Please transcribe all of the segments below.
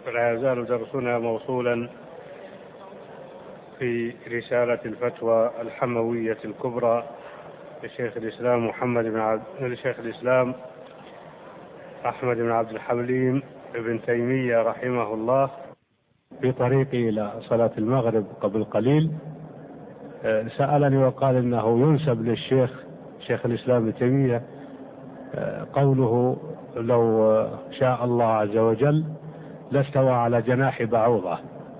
ولا يزال درسنا موصولا في رسالة الفتوى الحموية الكبرى لشيخ الإسلام أحمد بن عبد الحليم ابن تيمية رحمه الله. في طريقي إلى صلاة المغرب قبل قليل سألني وقال إنه ينسب للشيخ شيخ الإسلام ابن تيمية قوله: لو شاء الله عز وجل لاستوى على جناح بعوضة،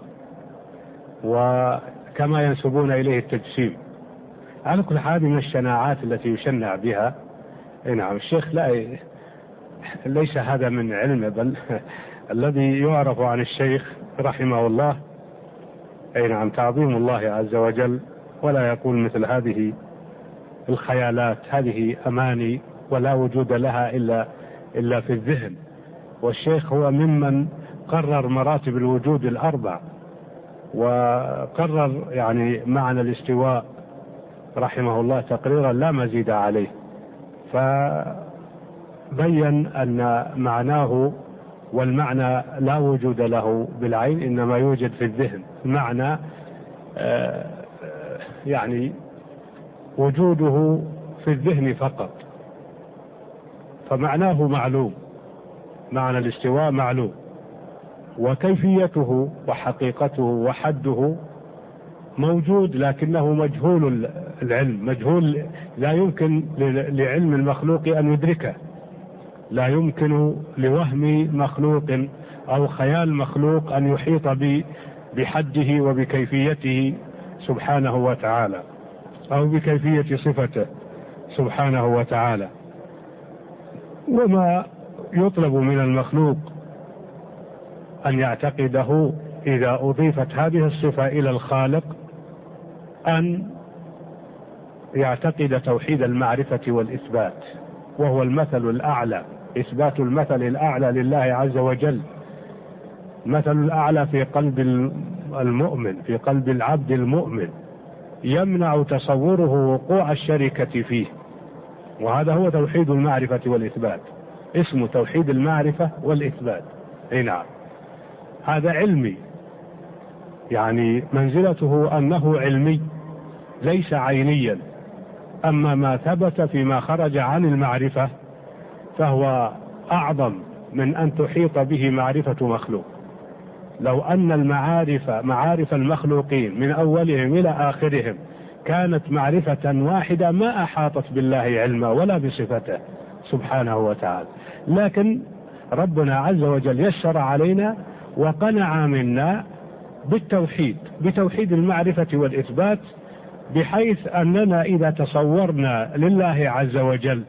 وكما ينسبون إليه التجسيم. على كل حال من الشناعات التي يشنع بها. نعم، الشيخ ليس هذا من علمه، بل الذي يعرف عن الشيخ رحمه الله نعم تعظيم الله عز وجل، ولا يقول مثل هذه الخيالات. هذه أماني ولا وجود لها إلا في الذهن. والشيخ هو ممن قرر مراتب الوجود الأربع، وقرر معنى الاستواء رحمه الله تقريرا لا مزيد عليه، فبين أن معناه والمعنى لا وجود له بالعين، إنما يوجد في الذهن. معنى وجوده في الذهن فقط، فمعناه معلوم، معنى الاستواء معلوم، وكيفيته وحقيقته وحده موجود، لكنه مجهول العلم، مجهول، لا يمكن لعلم المخلوق أن يدركه، لا يمكن لوهم مخلوق أو خيال مخلوق أن يحيط بحده وبكيفيته سبحانه وتعالى، أو بكيفية صفته سبحانه وتعالى. وما يطلب من المخلوق أن يعتقده إذا أضيفت هذه الصفة إلى الخالق أن يعتقد توحيد المعرفة والإثبات، وهو المثل الأعلى، إثبات المثل الأعلى لله عز وجل، المثل الأعلى في قلب المؤمن، في قلب العبد المؤمن، يمنع تصوره وقوع الشركة فيه. وهذا هو توحيد المعرفة والإثبات، اسمه توحيد المعرفة والإثبات. نعم، هذا علمي، منزلته أنه علمي ليس عينيا. أما ما ثبت فيما خرج عن المعرفة فهو أعظم من أن تحيط به معرفة مخلوق. لو أن معارف المخلوقين من أولهم إلى آخرهم كانت معرفة واحدة ما أحاطت بالله علما ولا بصفته سبحانه وتعالى، لكن ربنا عز وجل يسر علينا وقنع منا بتوحيد المعرفة والإثبات، بحيث أننا إذا تصورنا لله عز وجل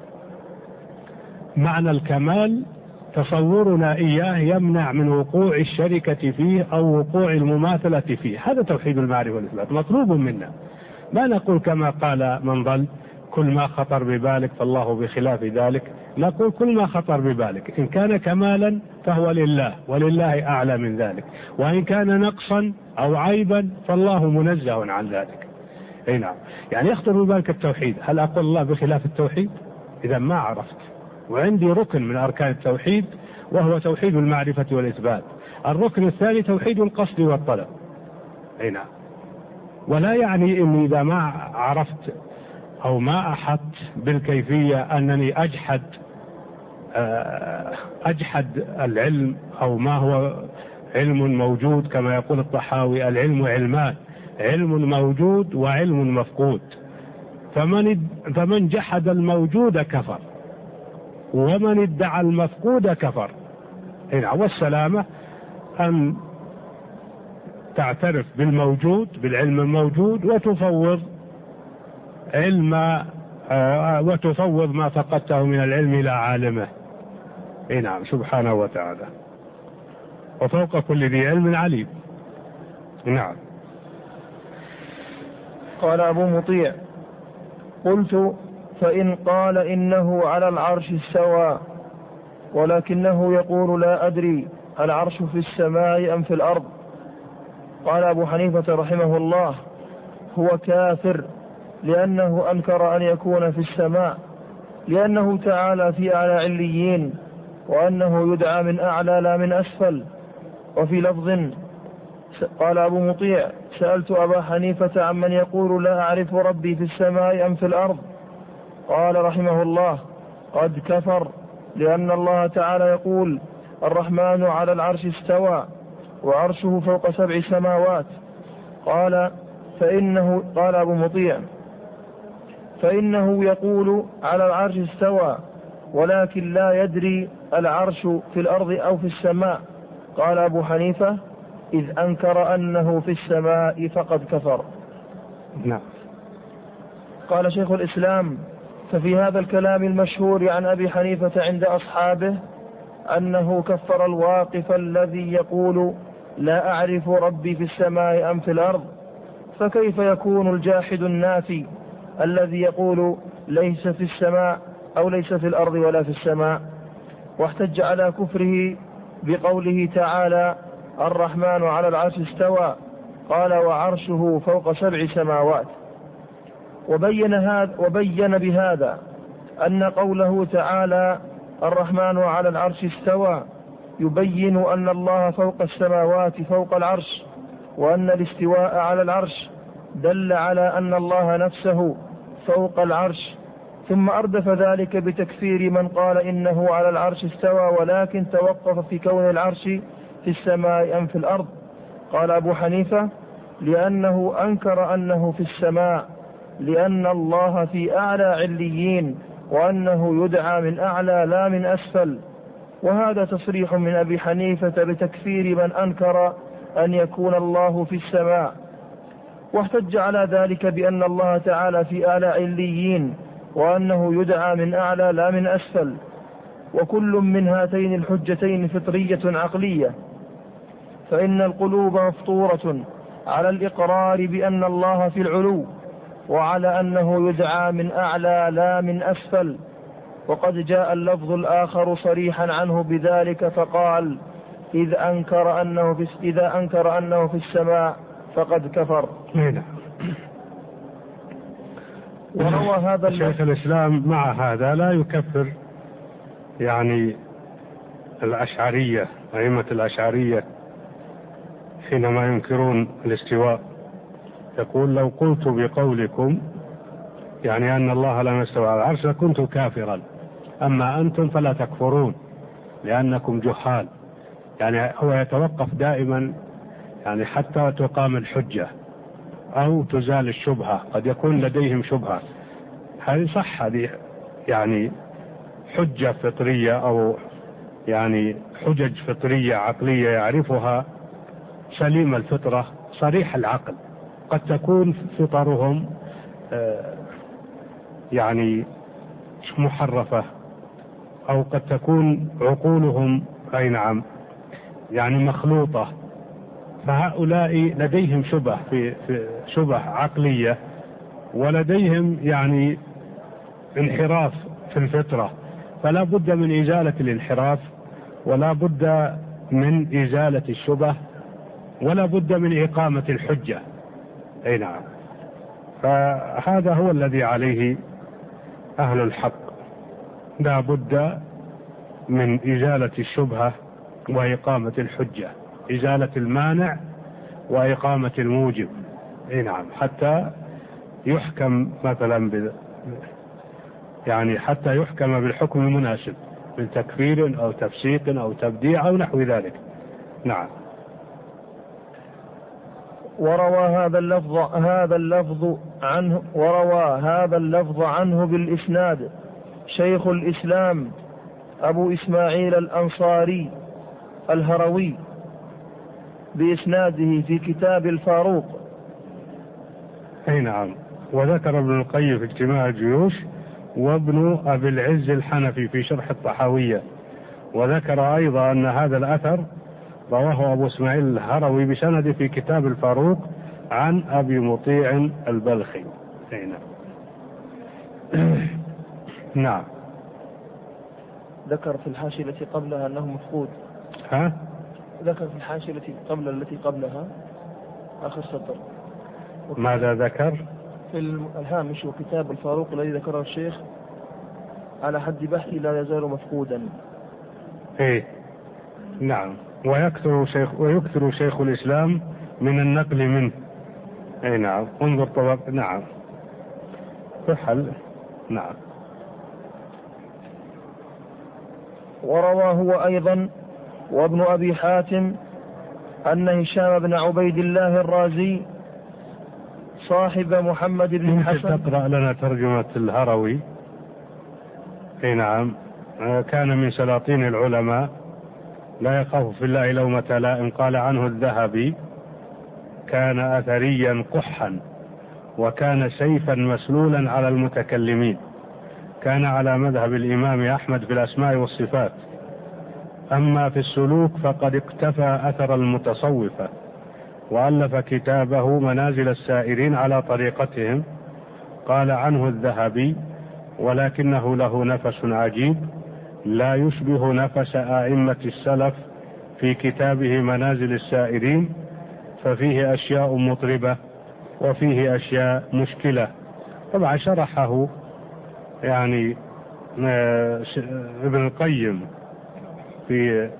معنى الكمال، تصورنا إياه يمنع من وقوع الشركة فيه أو وقوع المماثلة فيه. هذا توحيد المعرفة والإثبات مطلوب منا. ما نقول كما قال من ضل: كل ما خطر ببالك فالله بخلاف ذلك. نقول كل ما خطر ببالك، إن كان كمالا فهو لله، ولله أعلى من ذلك، وإن كان نقصا أو عيبا فالله منزه عن ذلك. نعم، يخطر ببالك التوحيد، هل أقول الله بخلاف التوحيد؟ إذا ما عرفت. وعندي ركن من أركان التوحيد وهو توحيد المعرفة والإثبات. الركن الثاني توحيد القصد والطلب. نعم، ولا يعني أني إذا ما عرفت أو ما أحط بالكيفية أنني أجحد العلم، أو ما هو علم موجود. كما يقول الطحاوي: العلم علمان، علم موجود وعلم مفقود، فمن جحد الموجود كفر، ومن ادعى المفقود كفر. والسلامة أن تعترف بالموجود، بالعلم الموجود، وتفوض ما فقدته من العلم إلى عالمه. نعم، سبحانه وتعالى، وفوق كل ذي علم عليم. نعم. قال أبو مطيع: قلت: فإن قال إنه على العرش استوى، ولكنه يقول لا أدري العرش في السماء أم في الأرض. قال أبو حنيفة رحمه الله: هو كافر، لأنه أنكر أن يكون في السماء، لأنه تعالى في أعلى عليين، وأنه يدعى من أعلى لا من أسفل، وفي لفظ قال أبو مطيع: سألت أبا حنيفة عمن يقول لا أعرف ربي في السماء أم في الأرض، قال رحمه الله: قد كفر، لأن الله تعالى يقول: الرحمن على العرش استوى وعرشه فوق 7 سماوات. قال أبو مطيع: فإنه يقول على العرش استوى ولكن لا يدري العرش في الأرض أو في السماء. قال أبو حنيفة: إذ أنكر أنه في السماء فقد كفر. نعم. قال شيخ الإسلام: ففي هذا الكلام المشهور عن أبي حنيفة عند أصحابه أنه كفر الواقف الذي يقول لا أعرف ربي في السماء أم في الأرض، فكيف يكون الجاحد النافي الذي يقول ليس في السماء أو ليس في الأرض ولا في السماء؟ واحتج على كفره بقوله تعالى: الرحمن على العرش استوى، قال: وعرشه فوق 7 سماوات. وبين بهذا أن قوله تعالى الرحمن على العرش استوى يبين أن الله فوق السماوات فوق العرش، وأن الاستواء على العرش دل على أن الله نفسه فوق العرش. ثم أردف ذلك بتكفير من قال إنه على العرش استوى ولكن توقف في كون العرش في السماء أم في الأرض. قال أبو حنيفة: لأنه أنكر أنه في السماء، لأن الله في أعلى عليين، وأنه يدعى من أعلى لا من أسفل. وهذا تصريح من أبي حنيفة بتكفير من أنكر أن يكون الله في السماء. واحتج على ذلك بأن الله تعالى في أعلى عليين، وأنه يدعى من أعلى لا من أسفل. وكل من هاتين الحجتين فطرية عقلية، فإن القلوب مفطورة على الإقرار بأن الله في العلو، وعلى أنه يدعى من أعلى لا من أسفل. وقد جاء اللفظ الآخر صريحا عنه بذلك فقال: إذا أنكر أنه في السماء فقد كفر. وروى هذا شيخ الإسلام مع هذا لا يكفر يعني الأشعرية، أئمة الأشعرية حينما ينكرون الاستواء، يقول: لو قلت بقولكم يعني أن الله لم يستوى على العرش لكنت كافرا، أما أنتم فلا تكفرون لأنكم جهال. يعني هو يتوقف دائما يعني حتى تقام الحجة أو تزال الشبهة. قد يكون لديهم شبهة، هذه صح، هذه يعني حجة فطرية أو يعني حجج فطرية عقلية يعرفها سليم الفطرة صريح العقل. قد تكون فطرهم يعني محرفة، أو قد تكون عقولهم أي نعم يعني مخلوطة، فهؤلاء لديهم في شبه عقلية، ولديهم يعني انحراف في الفطرة، فلا بد من إزالة الانحراف، ولا بد من إزالة الشبه، ولا بد من إقامة الحجة. أي نعم. فهذا هو الذي عليه أهل الحق، لا بد من إزالة الشبهة وإقامة الحجة، إزالة المانع وإقامة الموجب. أي نعم. حتى يحكم مثلا يعني حتى يحكم بالحكم المناسب من تكفير أو تفسيق أو تبديع أو نحو ذلك. نعم. وروى هذا اللفظ عنه بالإسناد شيخ الإسلام أبو إسماعيل الأنصاري الهروي بإسناده في كتاب الفاروق. أي نعم. وذكر ابن القيم في اجتماع الجيوش، وابن أبي العز الحنفي في شرح الطحاوية. وذكر أيضا أن هذا الأثر رواه أبو إسماعيل الهروي بسند في كتاب الفاروق عن أبي مطيع البلخي. نعم. ذكر في الحاشية التي قبلها أنه مفقود. ذكر في الحاشية التي قبلها آخر سطر. ماذا ذكر؟ في الهامش: وكتاب الفاروق الذي ذكره الشيخ على حد بحثي لا يزال مفقودا. إيه. نعم. ويكثر شيخ الإسلام من النقل منه. أي نعم، انظر طبق. نعم فحل. نعم. ورواه هو أيضا وابن أبي حاتم أن هشام بن عبيد الله الرازي صاحب محمد بن الحسن. تقرأ لنا ترجمة الهروي. أي نعم. كان من سلاطين العلماء لا يخاف في الله لومة لائم. قال عنه الذهبي: كان أثريا قحا، وكان سيفا مسلولا على المتكلمين. كان على مذهب الإمام أحمد في الأسماء والصفات، أما في السلوك فقد اقتفى أثر المتصوفة، وألف كتابه منازل السائرين على طريقتهم. قال عنه الذهبي: ولكنه له نفس عجيب لا يشبه نفس أئمة السلف في كتابه منازل السائرين، ففيه أشياء مطربة وفيه أشياء مشكلة. طبعا شرحه يعني ابن القيم في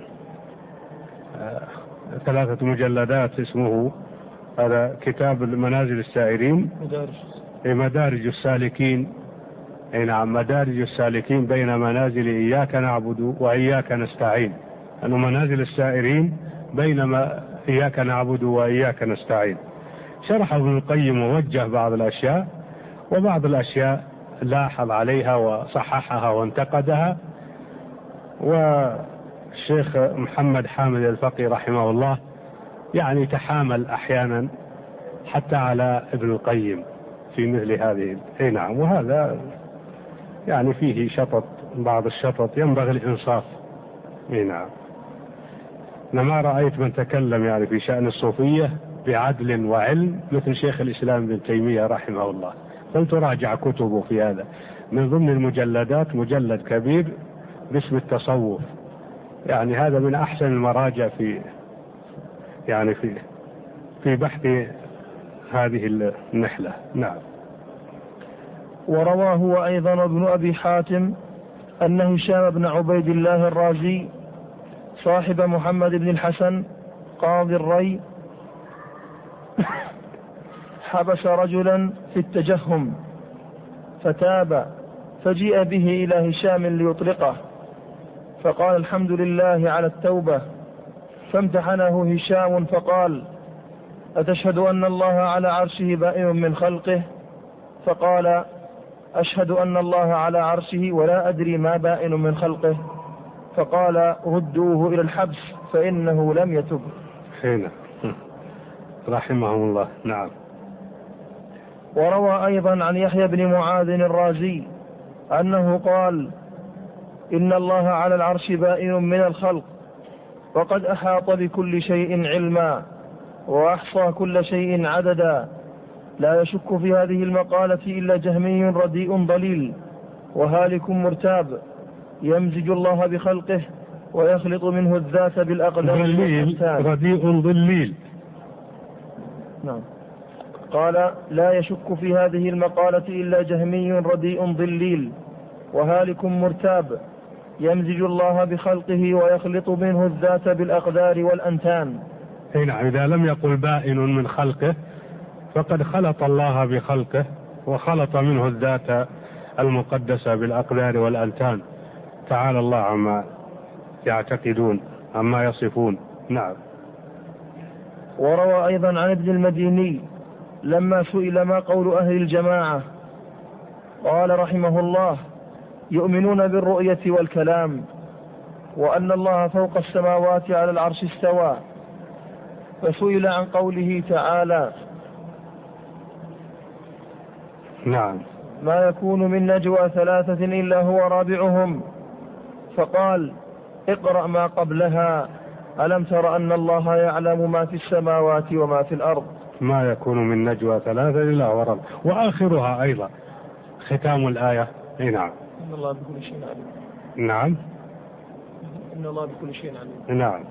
3 مجلدات، اسمه هذا كتاب منازل السائرين، مدارج السالكين. أي نعم، مدارج السالكين بين منازل إياك نعبد وإياك نستعين. أنه منازل السائرين بينما إياك نعبد وإياك نستعين. شرح ابن القيم ووجه بعض الأشياء، وبعض الأشياء لاحظ عليها وصححها وانتقدها. والشيخ محمد حامد الفقي رحمه الله يعني تحامل أحيانا حتى على ابن القيم في مثل هذه. أي نعم، وهذا يعني فيه شطط، بعض الشطط، ينبغي الإنصاف. أي نعم. أنا ما رأيت من تكلم يعني في شأن الصوفية بعدل وعلم مثل شيخ الإسلام ابن تيمية رحمه الله. قلت راجع كتبه في هذا. من ضمن المجلدات مجلد كبير باسم التصوف، يعني هذا من أحسن المراجع في يعني في بحث هذه النحلة. نعم. ورواه هو أيضا ابن أبي حاتم أن هشام بن عبيد الله الرازي صاحب محمد بن الحسن قاضي الري حبس رجلا في التجهم فتاب، فجيء به إلى هشام ليطلقه، فقال: الحمد لله على التوبة. فامتحنه هشام فقال: أتشهد أن الله على عرشه بائن من خلقه؟ فقال: أشهد أن الله على عرشه ولا أدري ما بائن من خلقه. فقال: ردوه إلى الحبس فإنه لم يتب. حين رحمه الله. نعم. وروى أيضا عن يحيى بن معاذ الرازي أنه قال: إن الله على العرش بائن من الخلق، وقد أحاط بكل شيء علما، وأحصى كل شيء عددا. لا يشك في هذه المقالة إلا جهمي رديء ضليل وهالك مرتاب، يمزج الله بخلقه ويخلط منه الذات بالأقدار والأجسام. رديء ضليل. نعم. قال: لا يشك في هذه المقالة إلا جهمي رديء ضليل وهالك مرتاب، يمزج الله بخلقه ويخلط منه الذات بالأقدار والأنتان. نعم. إذا لم يقل بائن من خلقه فقد خلط الله بخلقه وخلط منه الذات المقدسة بالأقدار والأنتان. تعالى الله عما يعتقدون، عما يصفون. نعم. وروى أيضا عن ابن المديني لما سئل ما قول أهل الجماعة قال رحمه الله: يؤمنون بالرؤية والكلام، وأن الله فوق السماوات على العرش استوى. فسئل عن قوله تعالى: نعم، ما يكون من نجوى 3 إلا هو رابعهم، فقال: اقرأ ما قبلها: ألم تر أن الله يعلم ما في السماوات وما في الأرض. ما يكون من نجوى 3 إلا هو رابعهم. وآخرها أيضا ختام الآية. نعم. إن الله بكل شيء عليم. نعم. إن الله بكل شيء عليم. نعم.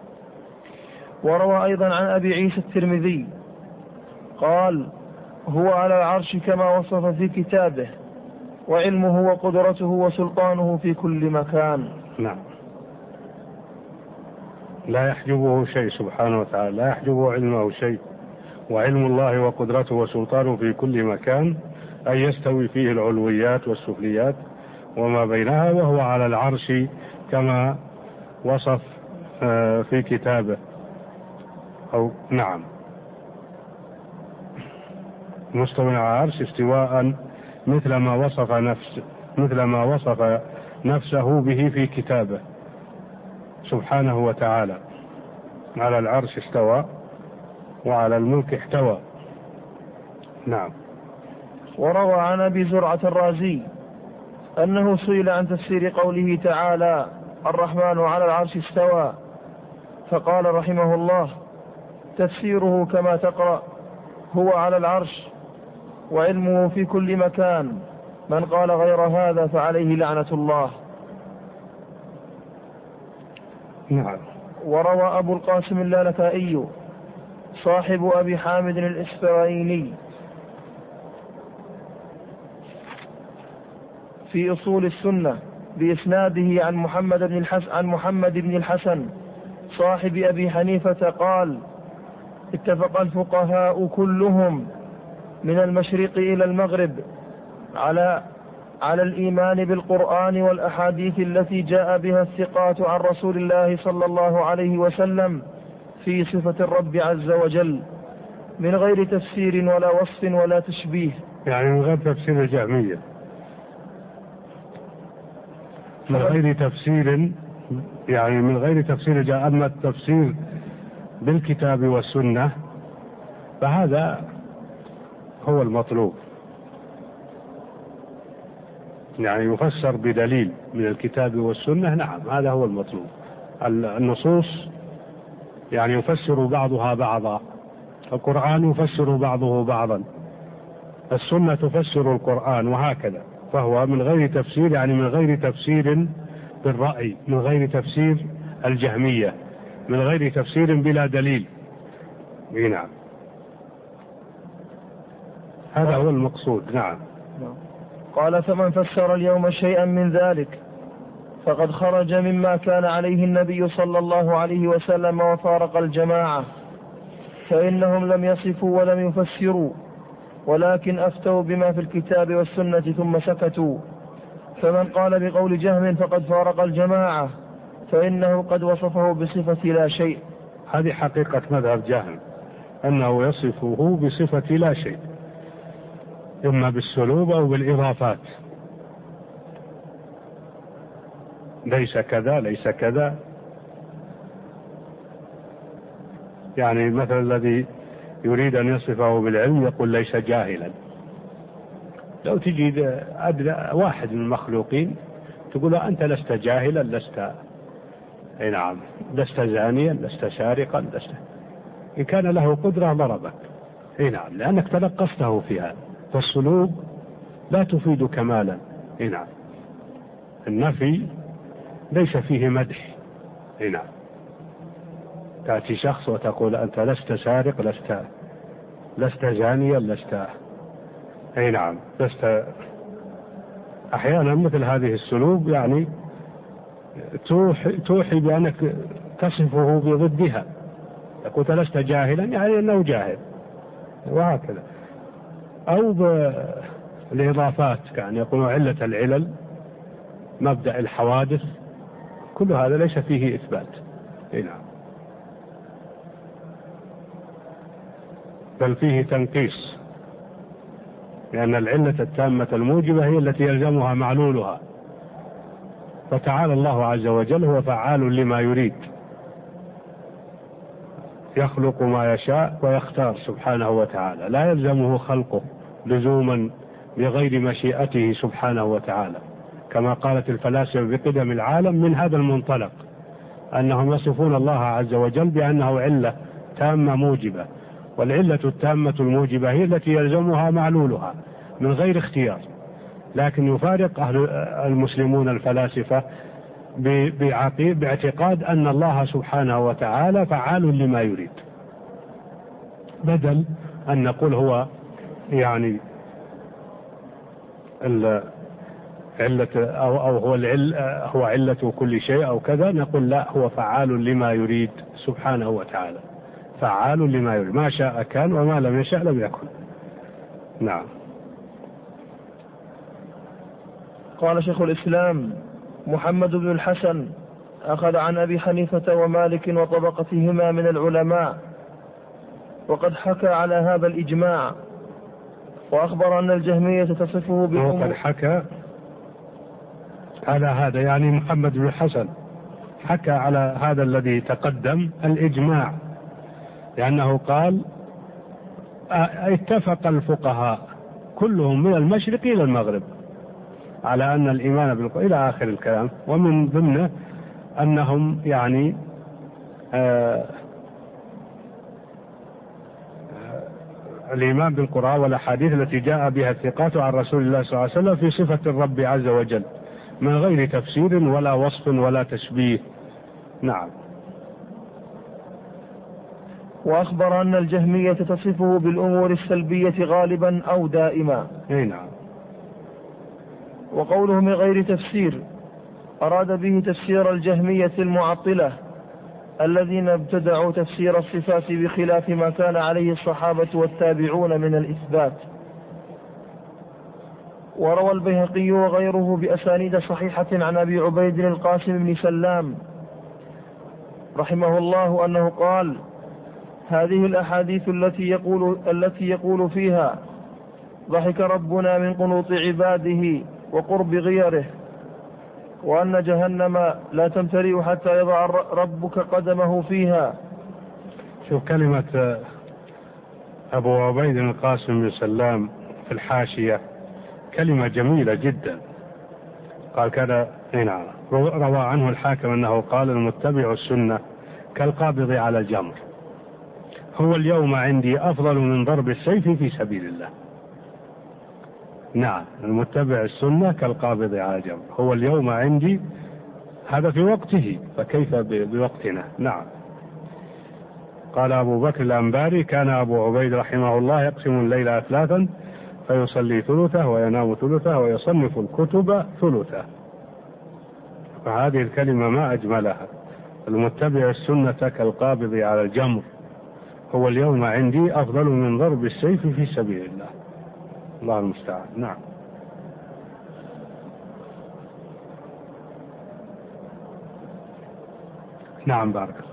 وروى أيضا عن أبي عيسى الترمذي قال: هو على العرش كما وصف في كتابه، وعلمه وقدرته وسلطانه في كل مكان. نعم. لا يحجبه شيء سبحانه وتعالى، لا يحجبه علمه شيء، وعلم الله وقدرته وسلطانه في كل مكان، أن يستوي فيه العلويات والسفليات وما بينها، وهو على العرش كما وصف في كتابه، أو نعم مستوى على العرش استواء مثل ما وصف نفسه به في كتابه سبحانه وتعالى. على العرش استوى وعلى الملك احتوى. نعم. وروى عن أبي زرعة الرازي أنه سئل عن تفسير قوله تعالى الرحمن على العرش استوى، فقال رحمه الله: تفسيره كما تقرأ، هو على العرش وعلمه في كل مكان، من قال غير هذا فعليه لعنة الله. نعم. وروى أبو القاسم اللالكائي صاحب أبي حامد الإسفرايني في أصول السنة بإسناده عن محمد بن الحسن صاحب أبي حنيفة قال: اتفق الفقهاء كلهم من المشرق إلى المغرب على الإيمان بالقرآن والأحاديث التي جاء بها الثقات عن رسول الله صلى الله عليه وسلم في صفة الرب عز وجل، من غير تفسير ولا وصف ولا تشبيه. يعني من غير تفسير الجهمية، من غير تفسير، يعني من غير تفسير. أما التفسير بالكتاب والسنة فهذا هو المطلوب، يعني يفسر بدليل من الكتاب والسنة. نعم، هذا هو المطلوب. النصوص يعني يفسر بعضها بعضا، القرآن يفسر بعضه بعضا، السنة تفسر القرآن، وهكذا. فهو من غير تفسير، يعني من غير تفسير بالرأي، من غير تفسير الجهمية، من غير تفسير بلا دليل. نعم، هذا هو المقصود. نعم. قال: فمن فسر اليوم شيئا من ذلك فقد خرج مما كان عليه النبي صلى الله عليه وسلم وفارق الجماعة، فإنهم لم يصفوا ولم يفسروا، ولكن أفتوا بما في الكتاب والسنة ثم سكتوا. فمن قال بقول جهم فقد فارق الجماعة، فإنه قد وصفه بصفة لا شيء. هذه حقيقة مذهب جهم، أنه يصفه بصفة لا شيء، إما بالسلوب أو بالإضافات، ليس كذا ليس كذا. يعني مثل الذي يريد أن يصفه بالعلم يقول ليس جاهلا. لو تجد واحد من المخلوقين تقول أنت لست جاهلا، نعم، لست زانيا، لست سارقا، إن كان له قدرة ضربك. نعم، لأنك تلقفته فيها. فالسلوب لا تفيد كمالا. نعم، النفي ليس فيه مدح. نعم، تأتي شخص وتقول أنت لست سارق، لست زانيا، نعم، أحيانا مثل هذه السلوب يعني توحي بأنك تصفه بضدها. تقول لست جاهلا، يعني أنه جاهل، وهكذا. أو بالإضافات، كان يقولون علة العلل، مبدأ الحوادث، كل هذا ليس فيه إثبات. نعم، بل فيه تنقيص، لأن العلة التامة الموجبة هي التي يلزمها معلولها. فتعالى الله عز وجل هو فعال لما يريد، يخلق ما يشاء ويختار سبحانه وتعالى، لا يلزمه خلقه لزوما بغير مشيئته سبحانه وتعالى، كما قالت الفلاسفة بقدم العالم من هذا المنطلق، أنهم يصفون الله عز وجل بأنه علة تامة موجبة، والعلة التامة الموجبة هي التي يلزمها معلولها من غير اختيار. لكن يفارق المسلمون الفلاسفة باعتقاد أن الله سبحانه وتعالى فعال لما يريد، بدل أن نقول هو يعني علة أو هو علة كل شيء أو كذا، نقول لا، هو فعال لما يريد سبحانه وتعالى، فعال لما يريد، ما شاء كان وما لم يشاء لم يكن. نعم. قال شيخ الإسلام محمد بن الحسن أخذ عن أبي حنيفة ومالك وطبقتهما من العلماء، وقد حكى على هذا الإجماع، وأخبر أن الجهمية تصفه بالأمور. وقد حكى على هذا، يعني محمد بن الحسن حكى على هذا الذي تقدم الإجماع، لأنه قال اتفق الفقهاء كلهم من المشرق إلى المغرب على أن الإيمان إلى آخر الكلام، ومن ضمنه أنهم يعني الإيمان بالقرآن والأحاديث التي جاء بها الثقات عن رسول الله صلى الله عليه وسلم في صفة الرب عز وجل من غير تفسير ولا وصف ولا تشبيه. نعم. وأخبر أن الجهمية تصفه بالأمور السلبية غالبا أو دائما. نعم. وقوله من غير تفسير أراد به تفسير الجهمية المعطلة الذين ابتدعوا تفسير الصفات بخلاف ما كان عليه الصحابة والتابعون من الإثبات. وروى البيهقي وغيره بأسانيد صحيحة عن أبي عبيد القاسم بن سلام رحمه الله أنه قال: هذه الأحاديث التي يقول فيها ضحك ربنا من قنوط عباده وقرب غيره، وأن جهنم لا تمتلئ حتى يضع ربك قدمه فيها. شوف كلمة أبو عبيد القاسم بن سلام في الحاشية، كلمة جميلة جدا. قال كذا، نعم، روى عنه الحاكم أنه قال: المتبع السنة كالقابض على الجمر، هو اليوم عندي أفضل من ضرب السيف في سبيل الله. نعم، المتبع السنة كالقابض على الجمر، هو اليوم عندي، هذا في وقته، فكيف بوقتنا؟ نعم. قال أبو بكر الأنباري: كان أبو عبيد رحمه الله يقسم الليل أثلاثا، فيصلي ثلثه وينام ثلثه ويصنف الكتب ثلثه. فهذه الكلمة ما أجملها، المتبع السنة كالقابض على الجمر، هو اليوم عندي أفضل من ضرب السيف في سبيل الله. الله المستعان. نعم. نعم، بارك الله.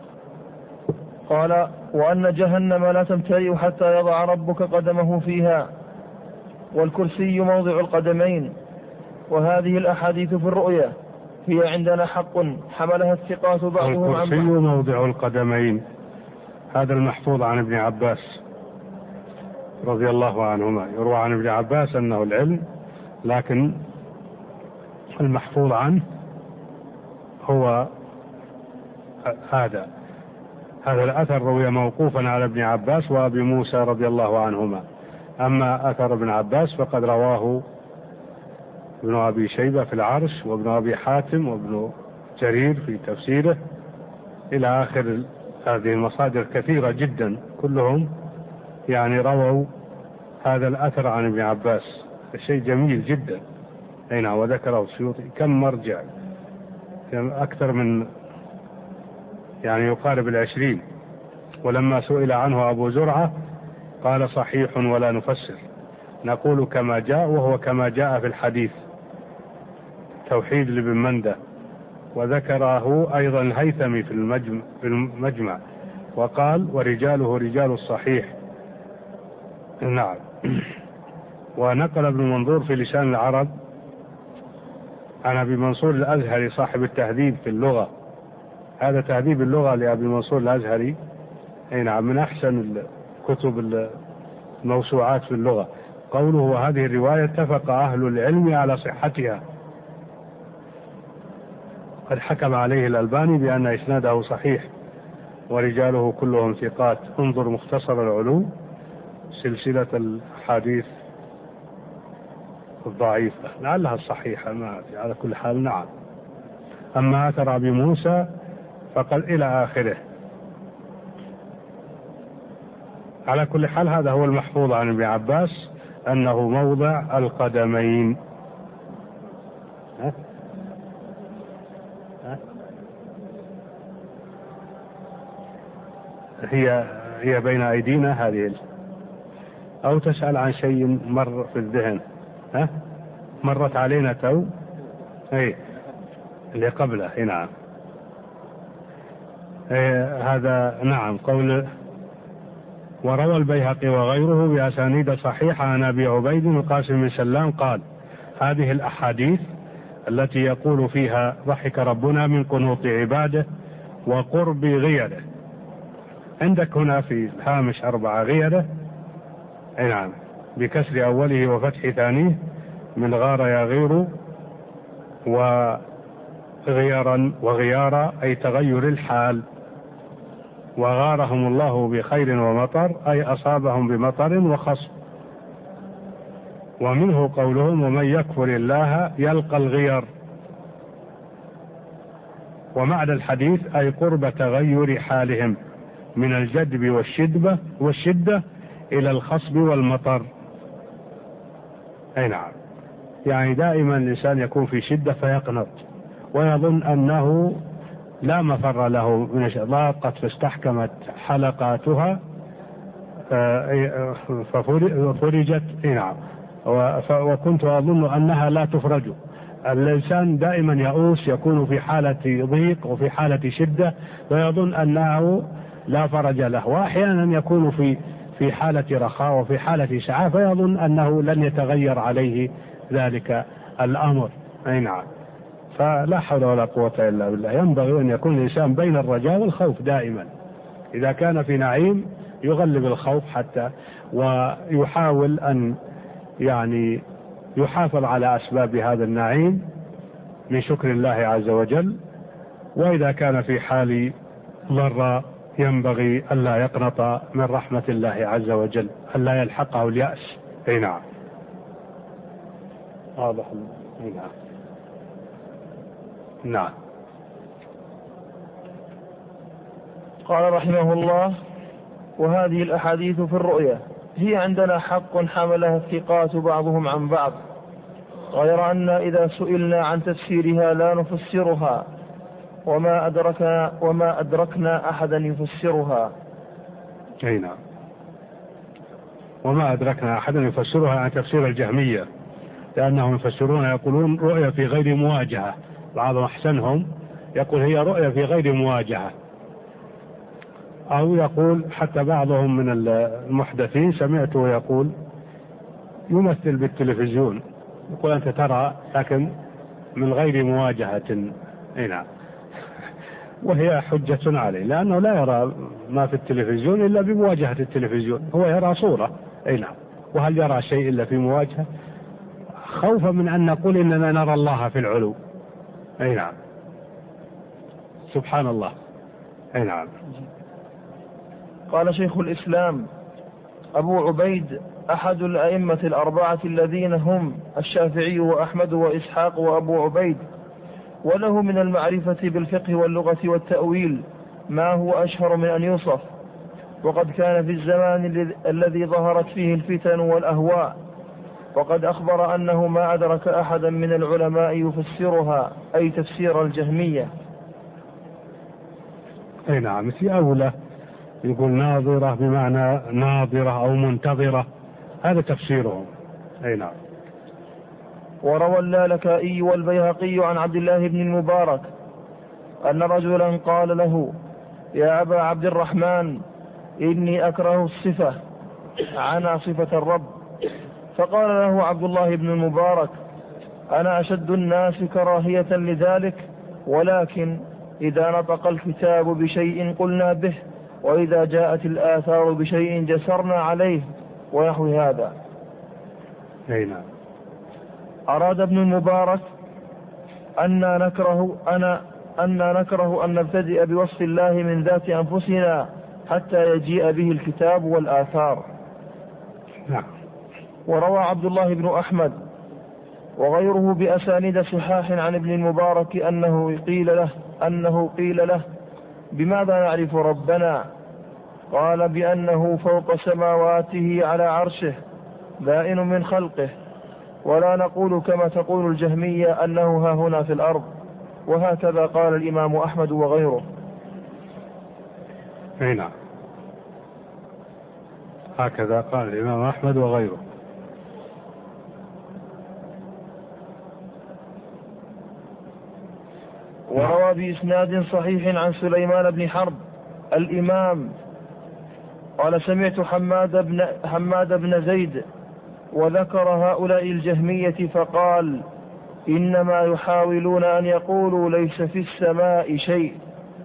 قال: وأن جهنم لا تمتلئ حتى يضع ربك قدمه فيها، والكرسي موضع القدمين. وهذه الأحاديث في الرؤيا هي عندنا حق حملها الثقات بعضهم عن الكرسي موضع القدمين، هذا المحفوظ عن ابن عباس رضي الله عنهما. يروى عن ابن عباس أنه العلم، لكن المحفوظ عنه هو هذا الأثر، روي موقوفا على ابن عباس وأبي موسى رضي الله عنهما. أما أثر ابن عباس فقد رواه ابن أبي شيبة في العرش، وابن أبي حاتم، وابن جرير في تفسيره، إلى آخر هذه المصادر كثيرة جدا، كلهم يعني رووا هذا الأثر عن ابن عباس. الشيء جميل جدا. أين وذكره السيوطي كم مرجع، أكثر من يعني يقارب 20. ولما سئل عنه أبو زرعة قال: صحيح ولا نفسر، نقول كما جاء، وهو كما جاء في الحديث توحيد لابن مندة. وذكره أيضا الهيثمي في المجمع وقال: ورجاله رجال الصحيح. نعم. ونقل ابن منظور في لسان العرب عن أبي منصور الأزهري صاحب التهذيب في اللغة، هذا تهذيب اللغة لأبي منصور الأزهري، نعم، من أحسن الكتب الموسوعات في اللغة. قوله: وهذه الرواية اتفق أهل العلم على صحتها، قد حكم عليه الألباني بأن إسناده صحيح ورجاله كلهم ثقات. انظر مختصر العلوم، سلسلة الحديث الضعيفة، لعلها الصحيحة، ما على كل حال. نعم. أما أثر أبي موسى فقال إلى آخره. على كل حال هذا هو المحفوظ عن ابن عباس، أنه موضع القدمين. هي بين أيدينا هذه، أو تسأل عن شيء مر في الذهن؟ مرت علينا تو اللي قبله. نعم، هذا نعم قول. وروى البيهقي وغيره بأسانيد صحيحة عن أبي عبيد القاسم بن سلام قال: هذه الأحاديث التي يقول فيها ضحك ربنا من قنوط عباده وقرب غيره، عندك هنا في الهامش 4 غيره، نعم، بكسر أوله وفتح ثانيه، من غار يغير، وغيرا وغيارا أي تغير الحال. وغارهم الله بخير ومطر أي أصابهم بمطر وخصب. ومنه قولهم: ومن يكفر الله يلقى الغير. ومعنى الحديث أي قرب تغير حالهم من الجدب والشدة إلى الخصب والمطر. أي نعم، يعني دائما الإنسان يكون في شدة فيقنط ويظن أنه لا مفر له من ضاقت فاستحكمت حلقاتها ففرجت. نعم، وكنت أظن أنها لا تفرج. الإنسان دائما يئوس، يكون في حالة ضيق وفي حالة شدة ويظن أنه لا فرج له، وأحيانا يكون في حالة رخاء وفي حالة سعة فيظن أنه لن يتغير عليه ذلك الأمر. أي نعم، فلا حول ولا قوة إلا بالله. ينبغي أن يكون الإنسان بين الرجاء والخوف دائما. إذا كان في نعيم يغلب الخوف حتى، ويحاول أن يعني يحافظ على أسباب هذا النعيم من شكر الله عز وجل. وإذا كان في حال ضراء ينبغي ألا يقنط من رحمة الله عز وجل، ألا يلحقه اليأس. أي نعم، واضح. أي نعم، نعم. قال رحمه الله: وهذه الأحاديث في الرؤيا هي عندنا حق حملها الثقات بعضهم عن بعض، غير أن إذا سئلنا عن تفسيرها لا نفسرها وما أدركنا أحدا يفسرها. أي نعم، وما أدركنا أحدا يفسرها عن تفسير الجهمية، لأنهم يفسرون يقولون رؤيا في غير مواجهة. بعضهم أحسنهم يقول هي رؤيا في غير مواجهة، أو يقول حتى بعضهم من المحدثين سمعته يقول يمثل بالتلفزيون، يقول أنت ترى لكن من غير مواجهة. أي نعم، وهي حجة عليه، لأنه لا يرى ما في التلفزيون إلا بمواجهة التلفزيون، هو يرى صورة. أي نعم، وهل يرى شيء إلا في مواجهة؟ خوفا من أن نقول إننا نرى الله في العلو. أي نعم، سبحان الله. أي نعم. قال شيخ الإسلام أبو عبيد أحد الأئمة الأربعة الذين هم الشافعي وأحمد وإسحاق وأبو عبيد، وله من المعرفة بالفقه واللغة والتأويل ما هو أشهر من أن يوصف. وقد كان في الزمان الذي ظهرت فيه الفتن والأهواء، وقد أخبر أنه ما أدرك أحدا من العلماء يفسرها، أي تفسير الجهمية. أي نعم، في أولى يقول ناظرة بمعنى ناظرة أو منتظرة، هذا تفسيرهم. أي نعم. وروى اللالكائي والبيهقي عن عبد الله بن المبارك أن رجلا قال له: يا أبا عبد الرحمن، إني أكره الصفة، عنا صفة الرب. فقال له عبد الله بن المبارك: أنا أشد الناس كراهية لذلك، ولكن إذا نطق الكتاب بشيء قلنا به، وإذا جاءت الآثار بشيء جسرنا عليه، ونحو هذا. أي نعم. أراد ابن المبارك أن نكره أن نبتدئ بوصف الله من ذات أنفسنا حتى يجيء به الكتاب والآثار. نعم. وروى عبد الله بن أحمد وغيره بأسانيد صحاح عن ابن المبارك أنه قيل له: بماذا نعرف ربنا؟ قال: بأنه فوق سماواته على عرشه بائن من خلقه، ولا نقول كما تقول الجهمية أنه ها هنا في الأرض. وهكذا قال الإمام أحمد وغيره. أي نعم. هكذا قال الإمام أحمد وغيره. وروى بإسناد صحيح عن سليمان بن حرب الإمام قال سمعت حماد بن زيد وذكر هؤلاء الجهمية فقال إنما يحاولون أن يقولوا ليس في السماء شيء.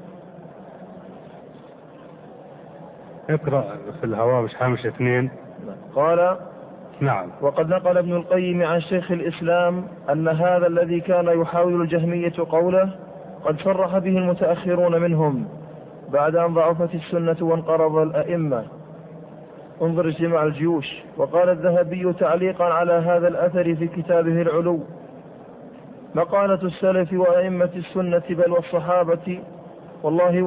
اقرأ في الهوامش هامش 2. قال نعم. وقد نقل ابن القيم عن شيخ الإسلام أن هذا الذي كان يحاول الجهمية قوله قد صرح به المتأخرون منهم بعد أن ضعفت السنة وانقرض الأئمة. انظر اجتماع الجيوش. وقال الذهبي تعليقا على هذا الأثر في كتابه العلو مقالة السلف وأئمة السنة بل والصحابة والله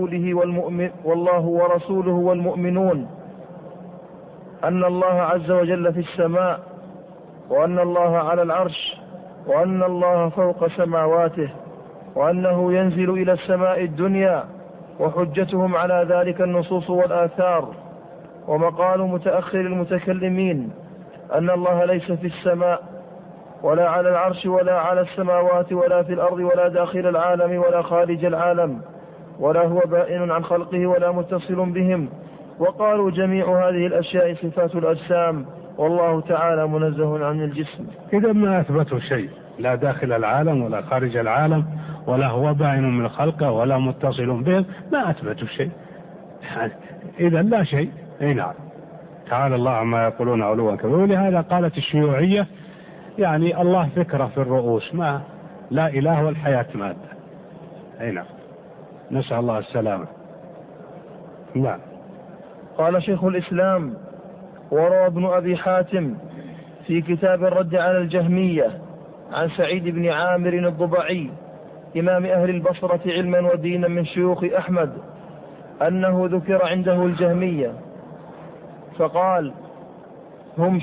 ورسوله والمؤمنون أن الله عز وجل في السماء وأن الله على العرش وأن الله فوق سماواته وأنه ينزل إلى السماء الدنيا وحجتهم على ذلك النصوص والآثار. ومقال متأخر المتكلمين أن الله ليس في السماء ولا على العرش ولا على السماوات ولا في الأرض ولا داخل العالم ولا خارج العالم ولا هو بائن عن خلقه ولا متصل بهم. وقالوا جميع هذه الأشياء صفات الأجسام والله تعالى منزه عن الجسم. إذا ما أثبتوا شيء لا داخل العالم ولا خارج العالم ولا هو بائن من خلقه ولا متصل بهم، ما أثبتوا شيء، إذا لا شيء. أي نعم. تعالى الله عما يقولون علوا كبيرا. ولهذا قالت الشيوعية يعني الله فكرة في الرؤوس، ما لا إله والحياة مادة. أي نعم. نسأل الله السلامة. نعم. قال شيخ الإسلام وروى ابن أبي حاتم في كتاب الرد على الجهمية عن سعيد بن عامر الضبعي إمام أهل البصرة علما ودينا من شيوخ أحمد أنه ذكر عنده الجهمية فقال هم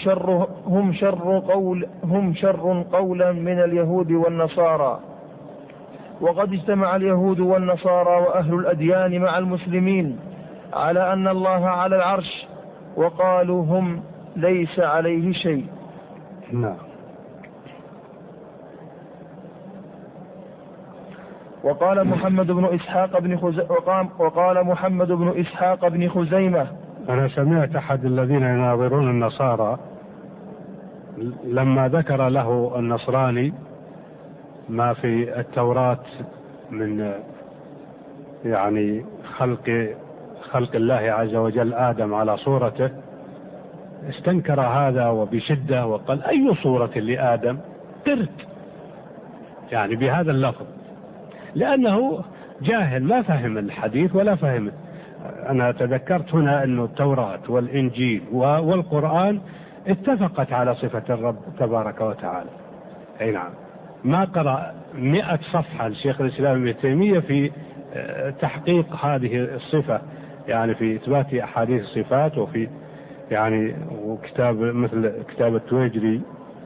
شر قولا من اليهود والنصارى. وقد اجتمع اليهود والنصارى وأهل الأديان مع المسلمين على أن الله على العرش وقالوا هم ليس عليه شيء. نعم. وقال محمد بن إسحاق بن خزيمة أنا سمعت أحد الذين يناظرون النصارى لما ذكر له النصراني ما في التوراة من يعني خلق الله عز وجل آدم على صورته، استنكر هذا وبشدة وقال أي صورة لآدم قرد، يعني بهذا اللفظ، لأنه جاهل ما فهم الحديث ولا فهم. أنا تذكرت هنا أن التوراة والإنجيل والقرآن اتفقت على صفة الرب تبارك وتعالى. أي نعم. ما قرأ 100 صفحة لشيخ الإسلام ابن تيمية في تحقيق هذه الصفة، يعني في إثبات أحاديث الصفات، وفي يعني وكتاب مثل كتاب التويجري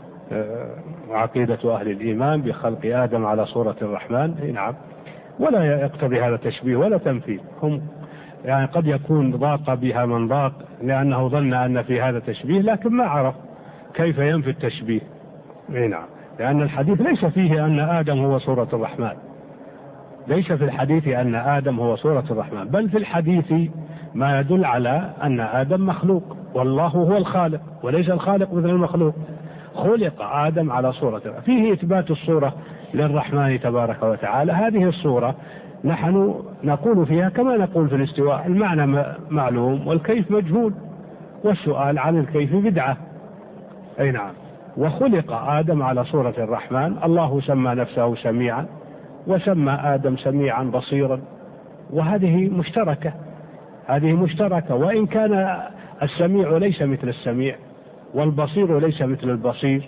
وعقيدة أهل الإيمان بخلق آدم على صورة الرحمن. أي نعم. ولا يقتضي هذا تشبيه ولا تمثيل. هم يعني قد يكون ضاق بها من ضاق لأنه ظن أن في هذا تشبيه، لكن ما عرف كيف ينفي التشبيه. أي نعم. لأن الحديث ليس فيه أن آدم هو صورة الرحمن، ليس في الحديث أن آدم هو صورة الرحمن، بل في الحديث ما يدل على أن آدم مخلوق والله هو الخالق وليس الخالق مثل المخلوق. خلق آدم على صورة، فيه إثبات الصورة للرحمن تبارك وتعالى. هذه الصورة نحن نقول فيها كما نقول في الاستواء، المعنى معلوم والكيف مجهول، والسؤال عن الكيف بدعة. أي نعم. وخلق آدم على صورة الرحمن. الله سمى نفسه سميعا وسمى آدم سميعا بصيرا، وهذه مشتركة، هذه مشتركة، وإن كان السميع ليس مثل السميع والبصير ليس مثل البصير،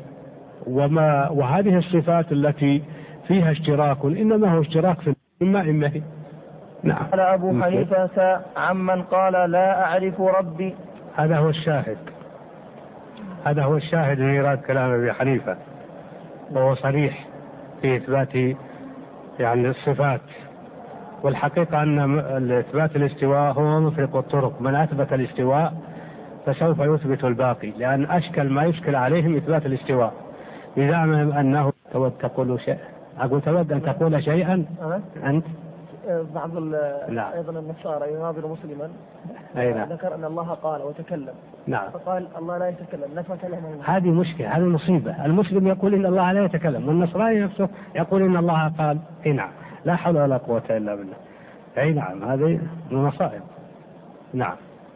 وهذه الصفات التي فيها اشتراك إنما هو اشتراك في الماء. نعم. قال أبو حنيفة عمن قال لا أعرف ربي. هذا هو الشاهد، هذا هو الشاهد من إيراد كلام أبي حنيفة، وهو صريح في إثبات يعني الصفات. والحقيقة أن إثبات الاستواء هو مفرق الطرق. من أثبت الاستواء فسوف يثبت الباقي، لأن أشكل ما يشكل عليهم إثبات الاستواء بزعمهم أنه تود تقول شيء. أقول تود أن تقول شيئا أنت؟ بعض أيضا النصارى يناظر مسلما ذكر أن الله قال وتكلم، نعم، فقال الله لا يتكلم، نفى كلامه. هذه مشكلة، هذه مصيبة. المسلم يقول إن الله لا يتكلم، والنصراني نفسه يقول إن الله قال. نعم، لا حول ولا قوة إلا بالله. نعم، هذه المصائب. نعم.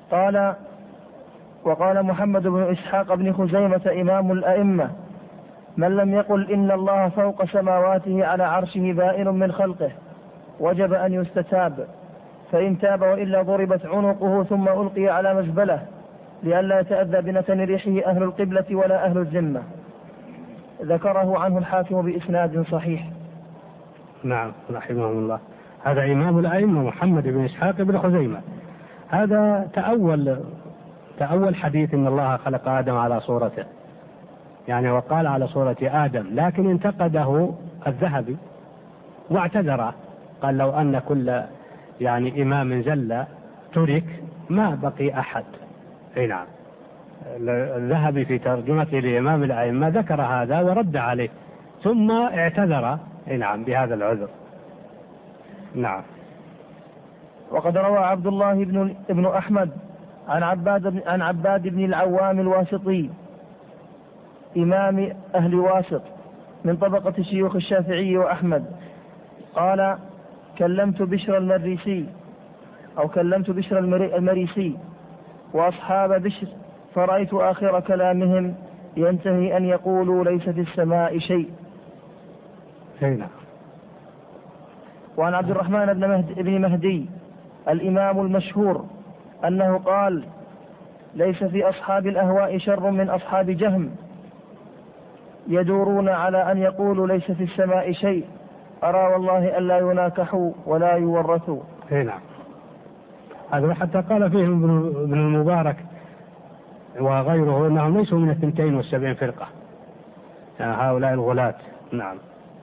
وقال محمد بن إسحاق بن خزيمة إمام الأئمة: من لم يقل إن الله فوق سماواته على عرشه بائن من خلقه وجب أن يستتاب، فإن تاب وإلا ضربت عنقه ثم ألقي على مزبلة لئلا يتأذى بنتن ريحه أهل القبلة ولا أهل الذمة. ذكره عنه الحاكم بإسناد صحيح. نعم، رحمه الله. هذا إمام الأئمة محمد بن إسحاق بن خزيمة. هذا تأول حديث إن الله خلق آدم على صورته، يعني وقال على صورة آدم، لكن انتقده الذهبي واعتذر، قال لو أن كل إمام زل ترك ما بقي أحد. نعم، الذهبي في ترجمته لإمام الأئمة ذكر هذا ورد عليه ثم اعتذر نعم بهذا العذر. نعم. وقد روى عبد الله بن أحمد عن عباد بن العوام الواسطي إمام أهل واسط من طبقة شيوخ الشافعي وأحمد قال: كلمت بشر المريسي وأصحاب بشر فرأيت آخر كلامهم ينتهي أن يقولوا ليس في السماء شيء. نعم. وعن عبد الرحمن بن مهدي الإمام المشهور أنه قال: ليس في أصحاب الأهواء شر من أصحاب جهم يدورون على أن يقولوا ليس في السماء شيء، أرى والله ألا يناكحوا ولا يورثوا. نعم. هذا حتى قال فيهم ابن المبارك وغيره أنهم ليسوا من 72 فرقة، هؤلاء الغلاة. نعم.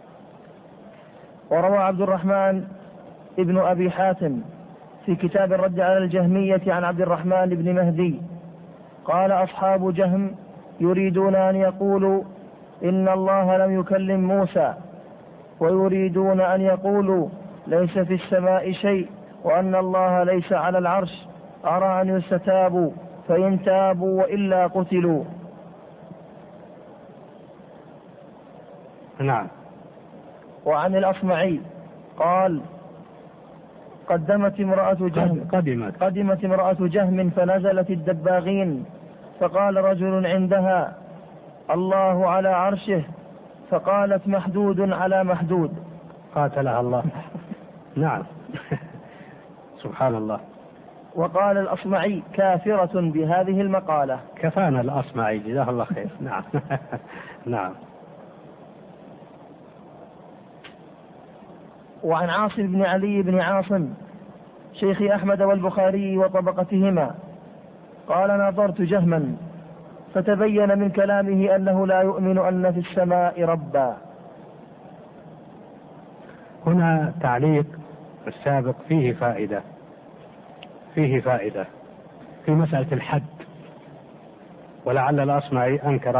وروى عبد الرحمن ابن أبي حاتم في كتاب الرد على الجهمية عن عبد الرحمن بن مهدي قال: أصحاب جهم يريدون أن يقولوا إن الله لم يكلم موسى، ويريدون أن يقولوا ليس في السماء شيء، وأن الله ليس على العرش، أرى أن يستتابوا، فإن تابوا وإلا قتلوا. نعم. وعن الأصمعي قال: قدمت امرأة جهم فنزلت الدباغين، فقال رجل عندها: الله على عرشه، فقالت: محدود على محدود. قاتلها الله. نعم. سبحان الله. وقال الأصمعي: كافرة بهذه المقالة. كفانا الأصمعي جزاه الله خير. نعم. نعم. وعن عاصم بن علي بن عاصم شيخ أحمد والبخاري وطبقتهما قال: ناظرت جهما فتبين من كلامه أنه لا يؤمن أن في السماء ربا. هنا تعليق السابق فيه فائدة في مسألة الحد، ولعل الأصمعي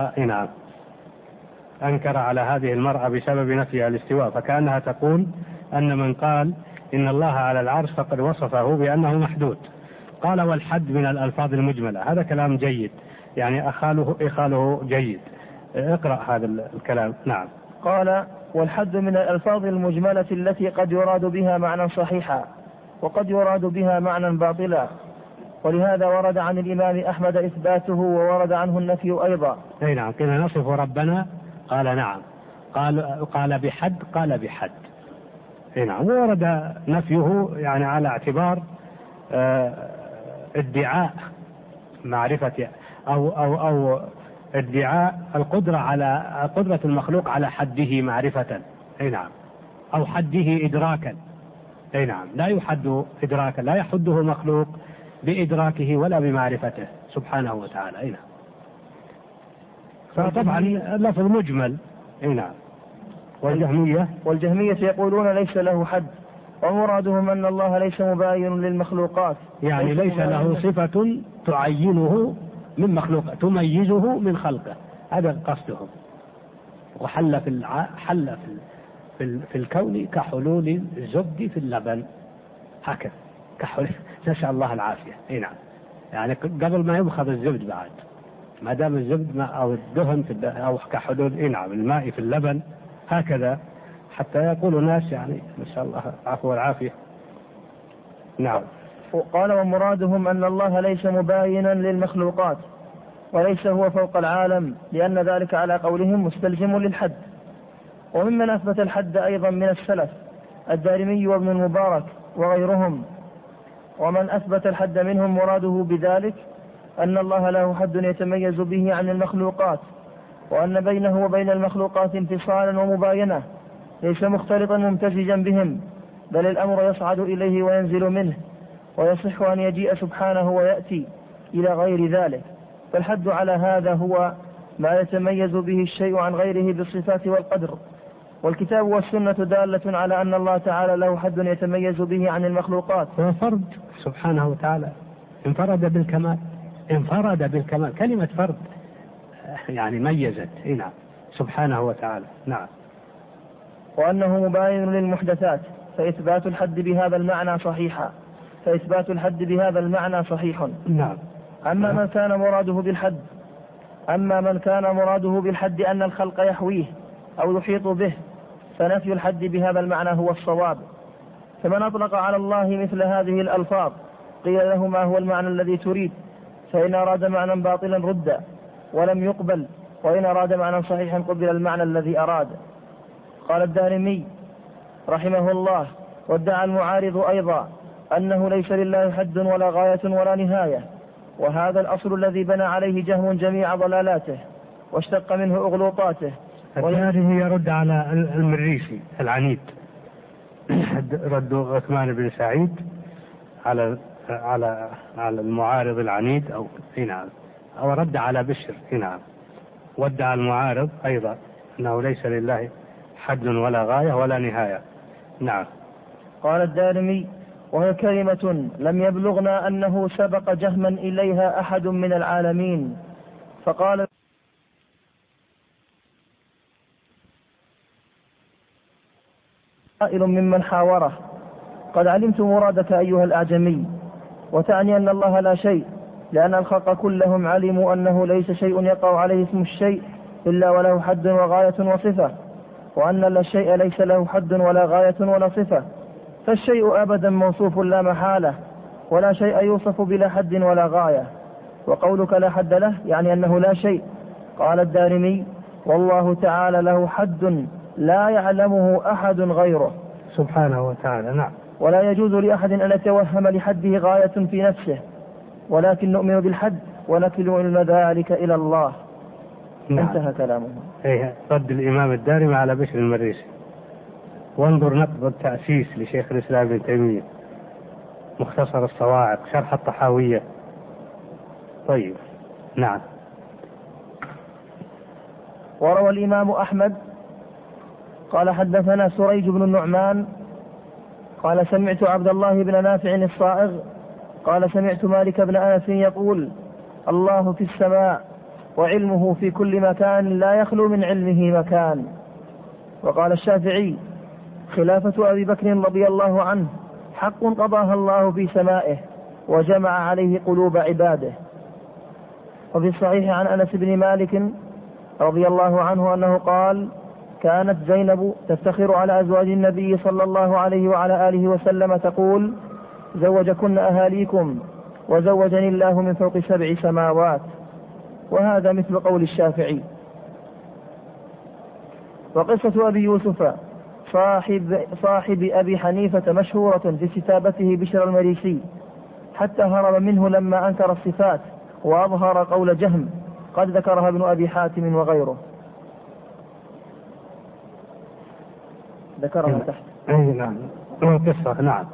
أنكر على هذه المرأة بسبب نفيها الاستواء، فكأنها تقول أن من قال إن الله على العرش فقد وصفه بأنه محدود. قال: والحد من الألفاظ المجملة. هذا كلام جيد، إخاله جيد. اقرأ هذا الكلام. نعم. قال: والحد من الألفاظ المجملة التي قد يراد بها معنى صحيحا وقد يراد بها معنى باطلا، ولهذا ورد عن الإمام أحمد إثباته وورد عنه النفي أيضا. نعم. كنا نصف ربنا، قال نعم. قال بحد. نعم. وورد نفيه على اعتبار ادعاء معرفة أو ادعاء القدرة على قدرة المخلوق على حده معرفة. نعم. أو حده إدراكا. نعم. لا يحد إدراكا، لا يحده مخلوق بإدراكه ولا بمعرفته سبحانه وتعالى. نعم. فطبعا اللفظ مجمل. نعم. والجهمية يقولون ليس له حد، ومرادهم أن الله ليس مباين للمخلوقات، ليس له صفة تعينه من مخلوقه تميزه من خلقه، هذا قصدهم. وحل في الكون كحلول الزبد في اللبن، هكذا نسأل الله العافية. اي نعم، يعني قبل ما يبخض الزبد بعد، ما دام الزبد أو الدهن أو كحلول نعم الماء في اللبن، هكذا حتى يقول الناس يعني نسأل الله العفو والعافية. نعم. قال ومرادهم أن الله ليس مباينا للمخلوقات وليس هو فوق العالم، لأن ذلك على قولهم مستلزم للحد. وممن أثبت الحد أيضا من السلف الدارمي وابن المبارك وغيرهم. ومن أثبت الحد منهم مراده بذلك أن الله له حد يتميز به عن المخلوقات، وأن بينه وبين المخلوقات انفصالا ومباينة ليس مختلطا ممتزجا بهم، بل الأمر يصعد إليه وينزل منه، ويصح أن يجيء سبحانه ويأتي إلى غير ذلك. فالحد على هذا هو ما يتميز به الشيء عن غيره بالصفات والقدر. والكتاب والسنة دالة على أن الله تعالى له حد يتميز به عن المخلوقات. هو فرد سبحانه وتعالى، انفرد بالكمال، كلمة فرد يعني ميزت. نعم سبحانه وتعالى. نعم. وأنه مباين للمحدثات، فإثبات الحد بهذا المعنى صحيح. نعم. أما من كان مراده بالحد أن الخلق يحويه أو يحيط به، فنفي الحد بهذا المعنى هو الصواب. فمن أطلق على الله مثل هذه الألفاظ قيل له ما هو المعنى الذي تريد، فإن أراد معنى باطلا رد ولم يقبل، وإن أراد معنى صحيحا قبل المعنى الذي أراد. قال الدارمي رحمه الله: وادعى المعارض أيضا أنه ليس لله حد ولا غاية ولا نهاية، وهذا الأصل الذي بنى عليه جهم جميع ضلالاته واشتق منه أغلوطاته. الدارمي يرد على المريسي العنيد، رد عثمان بن سعيد على المعارض العنيد أو رد على بشر. نعم. وادعى المعارض أيضا أنه ليس لله حد ولا غاية ولا نهاية. نعم. قال الدارمي: وهي كلمة لم يبلغنا أنه سبق جهما إليها أحد من العالمين. فقال قائل ممن حاوره: قد علمت مرادك أيها الأعجمي، وتعني أن الله لا شيء، لأن الخلق كلهم علموا أنه ليس شيء يقع عليه اسم الشيء إلا وله حد وغاية وصفة، وأن لا شيء ليس له حد ولا غاية ولا صفة، فالشيء أبدا موصوف لا محالة، ولا شيء يوصف بلا حد ولا غاية. وقولك لا حد له يعني أنه لا شيء. قال الدارمي: والله تعالى له حد لا يعلمه أحد غيره سبحانه وتعالى. نعم. ولا يجوز لأحد أن يتوهم لحده غاية في نفسه، ولكن نؤمن بالحد ونكل علم ذلك إلى الله. نعم. انتهى كلامه. رد الإمام الدارمي على بشر المريسي. وانظر نقد التأسيس لشيخ الإسلام ابن تيمية، مختصر الصواعق، شرح الطحاوية. طيب. نعم. وروى الإمام أحمد قال حدثنا سريج بن النعمان قال سمعت عبد الله بن نافع الصائغ قال سمعت مالك بن أنس يقول: الله في السماء وعلمه في كل مكان لا يخلو من علمه مكان. وقال الشافعي: خلافة أبي بكر رضي الله عنه حق قضاها الله في سمائه وجمع عليه قلوب عباده. وفي الصحيح عن أنس بن مالك رضي الله عنه أنه قال: كانت زينب تفتخر على أزواج النبي صلى الله عليه وعلى آله وسلم تقول: زوجكن أهاليكم وزوجني الله من فوق 7 سماوات. وهذا مثل قول الشافعي. وقصة أبي يوسف صاحب أبي حنيفة مشهورة في كتابته بشر المريسي، حتى هرب منه لما أنكر الصفات وأظهر قول جهم، قد ذكرها ابن أبي حاتم وغيره. ذكرها تحت. نعم. قصة. نعم.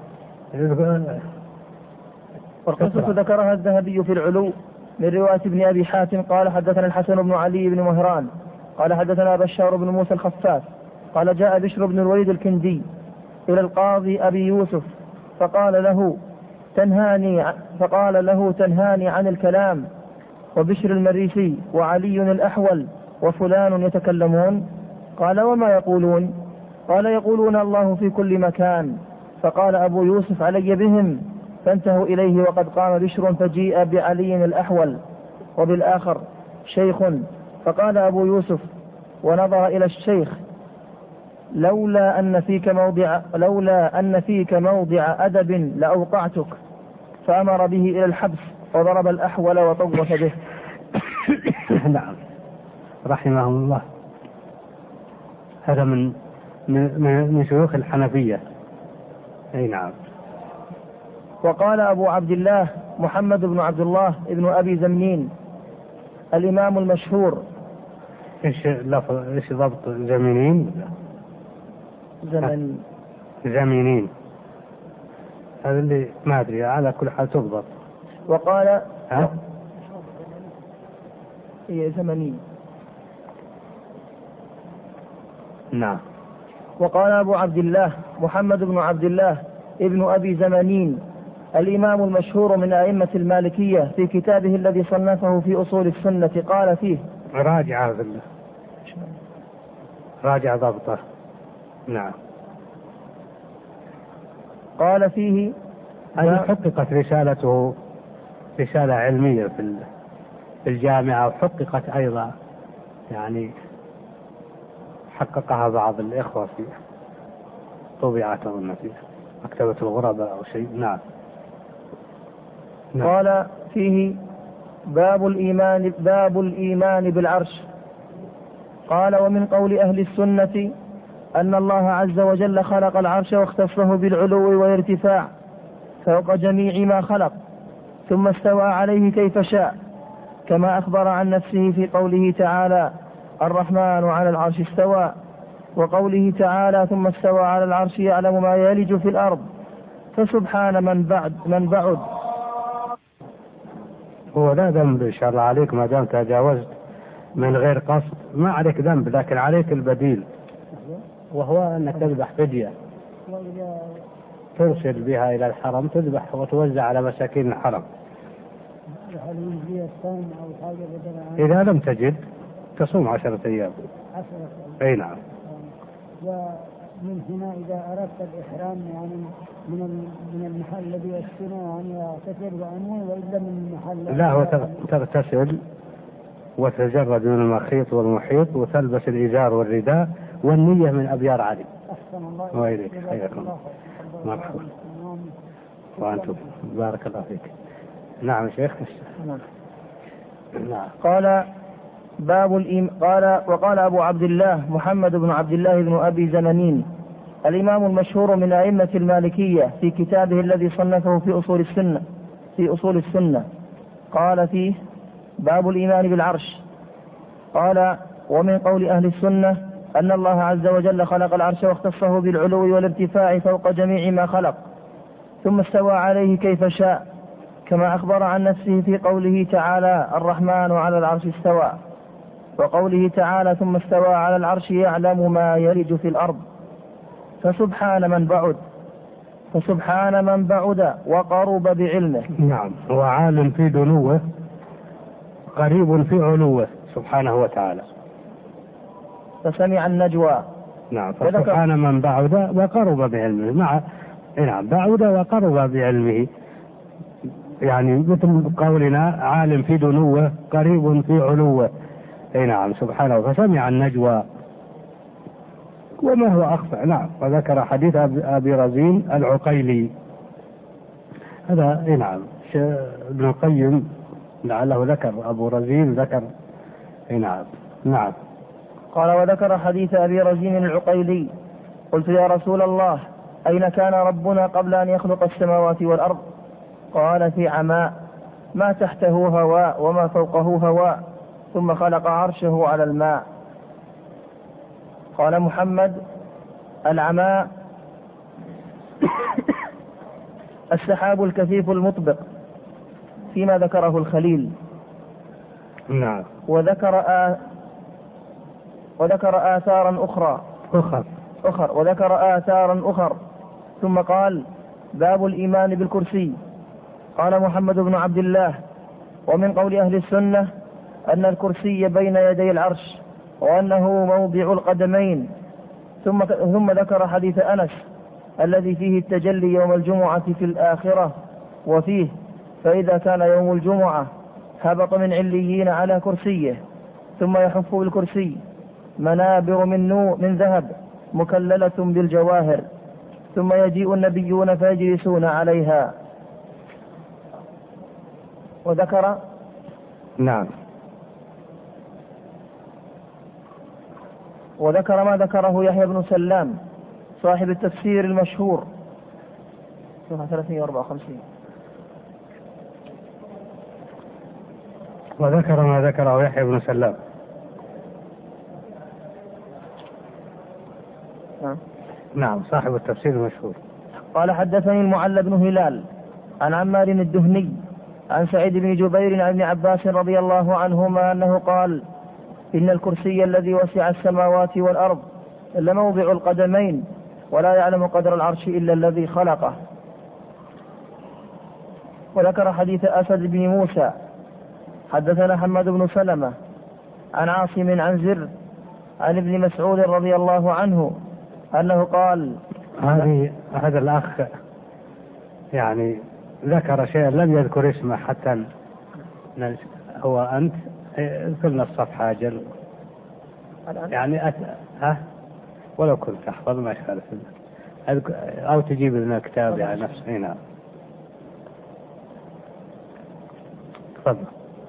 والقصة ذكرها الذهبي في العلو من رواية ابن أبي حاتم قال حدثنا الحسن بن علي بن مهران قال حدثنا بشار بن موسى الخفاف قال جاء بشر بن الوليد الكندي إلى القاضي أبي يوسف فقال له: تنهاني عن الكلام، وبشر المريسي وعلي الأحول وفلان يتكلمون؟ قال وما يقولون؟ قال يقولون الله في كل مكان. فقال أبو يوسف علي بهم، فانتهوا إليه وقد قام بشر فجيء بعلي الأحول وبالآخر شيخ. فقال أبو يوسف ونظر إلى الشيخ لولا أن فيك موضع أدب لأوقعتك، فأمر به إلى الحبس وضرب الأحول وطوف به. نعم رحمه الله. هذا من شيوخ الحنفية. أي نعم. وقال أبو عبد الله محمد بن عبد الله ابن أبي زمنين الإمام المشهور. إيش ضبط زمنين؟ زمنين هذا اللي ما أدري، على كل حال تضبط. وقال هي زمنين. نعم. وقال أبو عبد الله محمد بن عبد الله ابن أبي زمنين الإمام المشهور من أئمة المالكية في كتابه الذي صنفه في أصول السنة قال فيه راجع ضبطه. نعم. قال فيه هذه حققت رسالته رسالة علمية في الجامعة، وحققت أيضا يعني حققها بعض الإخوة في طبيعة أظن في مكتبة الغرباء أو شيء. نعم. قال فيه باب الإيمان بالعرش. قال ومن قول أهل السنة أن الله عز وجل خلق العرش واختصه بالعلو والارتفاع فوق جميع ما خلق، ثم استوى عليه كيف شاء، كما أخبر عن نفسه في قوله تعالى الرحمن على العرش استوى، وقوله تعالى ثم استوى على العرش يعلم ما يلج في الأرض، فسبحان من بعد. هو لا ذنب إن شاء الله عليك ما دام تجاوزت من غير قصد، ما عليك ذنب، لكن عليك البديل، وهو أنك تذبح فدية ترسل بها إلى الحرم، تذبح وتوزع على مساكين الحرم. إذا لم تجد تصوم 10 أيام. أي نعم. ومن هنا إذا أردت الإحرام يعني من المحل الذي يسكنه أن يغتسل وأنوي، وإلا من المحل لا هو تغتسل وتجرد من المخيط والمحيط وتلبس الإزار والرداء والنية من أبيار علي. أحسن الله وإليك حياكم. مرحبا. وأنتم بارك الله فيك. نعم شيخ. نعم. قال وقال أبو عبد الله محمد بن عبد الله بن أبي زمنين الإمام المشهور من أئمة المالكية في كتابه الذي صنفه في أصول السنة قال فيه باب الإيمان بالعرش. قال ومن قول أهل السنة أن الله عز وجل خلق العرش واختصه بالعلو والارتفاع فوق جميع ما خلق، ثم استوى عليه كيف شاء، كما أخبر عن نفسه في قوله تعالى الرحمن على العرش استوى، وقوله تعالى ثم استوى على العرش يعلم ما يلج في الأرض، فسبحان من بعد وقرب بعلمه. نعم. هو عالم في دنوه قريب في علوه سبحانه وتعالى. فسمع النجوى. نعم. فسبحان من بعد وقرب بعلمه. نعم. بعد وقرب بعلمه، يعني مثل قولنا عالم في دنوه قريب في علوه. اي نعم سبحانه. فسمع النجوى وما هو أخفى. نعم. وذكر حديث أبي رزين العقيلي هذا. اي نعم. ابن القيم لعله ذكر أبو رزين ذكر. اي نعم. نعم. قال وذكر حديث أبي رزين العقيلي. قلت يا رسول الله أين كان ربنا قبل أن يخلق السماوات والأرض؟ قال في عماء ما تحته هواء وما فوقه هواء، ثم خلق عرشه على الماء. قال محمد العماء السحاب الكثيف المطبق فيما ذكره الخليل. نعم. وذكر آثارا أخر ثم قال باب الإيمان بالكرسي. قال محمد بن عبد الله ومن قول أهل السنة أن الكرسي بين يدي العرش وأنه موضع القدمين. ثم ذكر حديث أنس الذي فيه التجلي يوم الجمعة في الآخرة، وفيه فإذا كان يوم الجمعة هبط من عليين على كرسيه ثم يحف بالكرسي منابر من ذهب مكللة بالجواهر، ثم يجيء النبيون فيجلسون عليها. وذكر نعم وذكر ما ذكره يحيى بن سلام صاحب التفسير المشهور 354. وذكر ما ذكره يحيى بن سلام. نعم صاحب التفسير المشهور. قال حدثني المعلى بن هلال عن عمار الدهني عن سعيد بن جبير عن ابن عباس رضي الله عنهما أنه قال إن الكرسي الذي وسع السماوات والأرض لموضع القدمين ولا يعلم قدر العرش إلا الذي خلقه. وذكر حديث أسد بن موسى حدثنا حماد بن سلمة عن عاصم عن زر عن ابن مسعود رضي الله عنه أنه قال هذا الأخ يعني ذكر شيئا لم يذكر اسمه حتى هو أنت اذكرنا الصفحة أجل يعني ولو كنت تحفظ ما يخالف أو تجيب لنا كتاب على نفسه. نعم تفضل.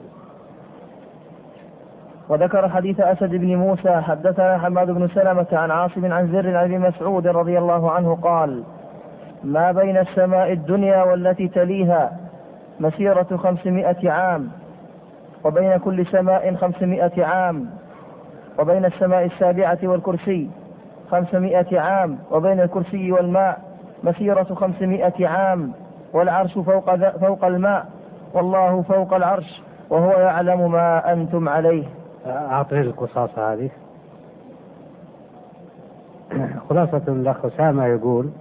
وذكر حديث أسد بن موسى حدثنا حماد بن سلمة عن عاصم عن زر عن ابن مسعود رضي الله عنه قال ما بين السماء الدنيا والتي تليها مسيرة 500 عام، وبين كل سماء 500 عام، وبين السماء السابعة والكرسي 500 عام، وبين الكرسي والماء مسيرة 500 عام، والعرش فوق الماء، والله فوق العرش، وهو يعلم ما أنتم عليه. أعطيه القصاصة هذه. خلاصة الأخ أسامة يقول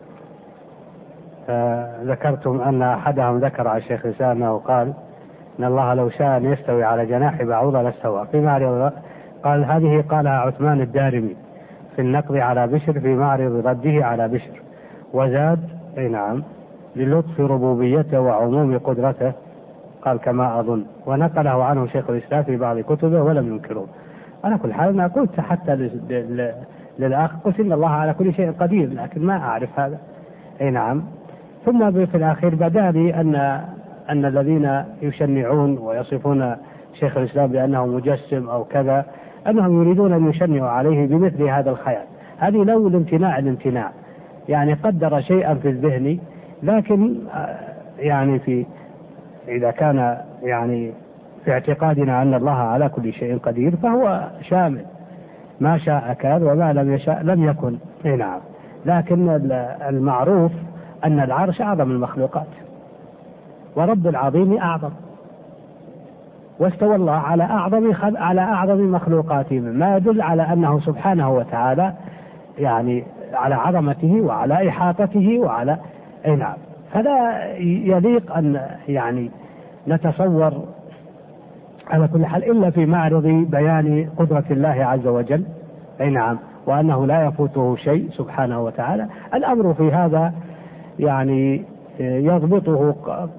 ذكرتم أن أحدهم ذكر على الشيخ أسامة وقال إن الله لو شاء أن يستوي على جناح بعوضة لاستوى. في معرض قال هذه قالها عثمان الدارمي في النقد على بشر في معرض رده على بشر، وزاد نعم للطف ربوبيته وعموم قدرته قال كما أظن، ونقله عنه شيخ الإسلام في بعض كتبه ولم ينكره. على كل حال أنا قلت حتى للأخ قلت إن الله على كل شيء قدير، لكن ما أعرف هذا. نعم. ثم في الأخير بدا لي أن الذين يشنعون ويصفون شيخ الإسلام بأنه مجسم أو كذا أنهم يريدون أن يشنعوا عليه بمثل هذا الخيال. هذه لو الامتناع يعني قدر شيئا في الذهن، لكن يعني إذا كان يعني في اعتقادنا أن الله على كل شيء قدير فهو شامل، ما شاء كان وما لم يشاء لم يكن. نعم. لكن المعروف أن العرش أعظم المخلوقات، ورب العظيم أعظم، واستوى الله على أعظم مخلوقاته، ما يدل على أنه سبحانه وتعالى يعني على عظمته وعلى إحاطته وعلى نعم. فلا يليق أن يعني نتصور على كل حال إلا في معرض بيان قدرة الله عز وجل. نعم. وأنه لا يفوته شيء سبحانه وتعالى. الأمر في هذا يعني يضبطه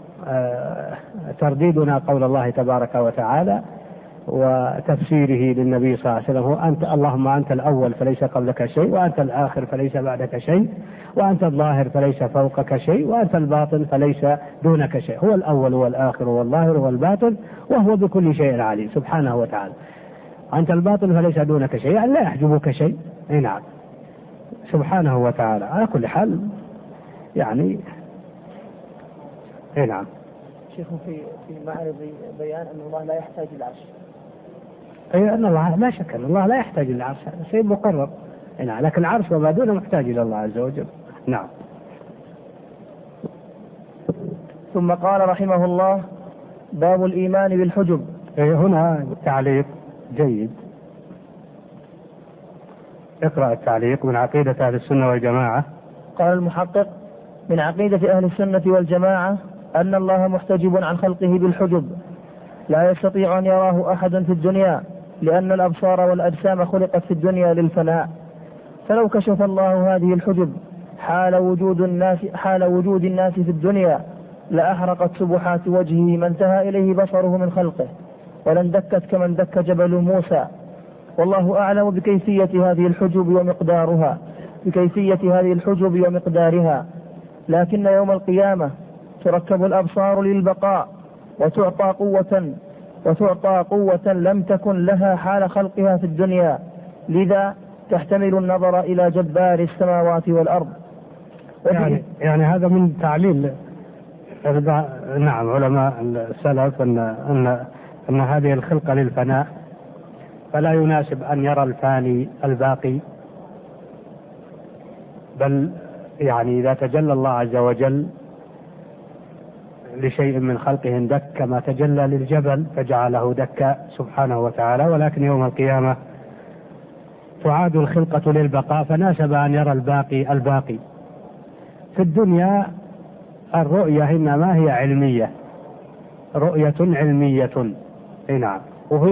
ترديدنا قول الله تبارك وتعالى وتفسيره للنبي صلى الله عليه وسلم: أنت اللهم أنت الأول فليس قبلك شيء، وأنت الآخر فليس بعدك شيء، وأنت الظاهر فليس فوقك شيء، وأنت الباطن فليس دونك شيء. هو الأول والآخر والظاهر والباطن وهو بكل شيء عليم سبحانه وتعالى. أنت الباطن فليس دونك شيء، يعني لا يحجبك شيء. نعم سبحانه وتعالى. على كل حال يعني نعم. شيخ في معرض بيان أن الله لا يحتاج للعرش. أي أن الله لا شك أن الله لا يحتاج للعرش، هذا شيء مقرر. نعم. لكن العرش وما دونه محتاج إلى الله عز وجل. نعم. ثم قال رحمه الله: باب الإيمان بالحجب. هنا تعليق جيد. اقرأ التعليق: من عقيدة أهل السنة والجماعة. قال المحقق: من عقيدة أهل السنة والجماعة أن الله محتجب عن خلقه بالحجب، لا يستطيع أن يراه أحد في الدنيا، لأن الأبصار والأجسام خلقت في الدنيا للفناء. فلو كشف الله هذه الحجب حال وجود الناس في الدنيا لأحرقت سبحات وجهه ما انتهى إليه بصره من خلقه، ولندكت كمن دك جبل موسى. والله أعلم بكيفية هذه الحجب ومقدارها. لكن يوم القيامة تركب الأبصار للبقاء وتعطى قوة لم تكن لها حال خلقها في الدنيا، لذا تحتمل النظر إلى جبار السماوات والأرض. يعني هذا من تعليل نعم علماء السلف أن هذه الخلقة للفناء، فلا يناسب أن يرى الفاني الباقي، بل يعني إذا تجلى الله عز وجل لشيء من خلقه دك كما تجلى للجبل فجعله دكا سبحانه وتعالى. ولكن يوم القيامة تعاد الخلقة للبقاء، فناسب أن يرى الباقي. في الدنيا الرؤية إنما هي علمية، رؤية علمية. نعم،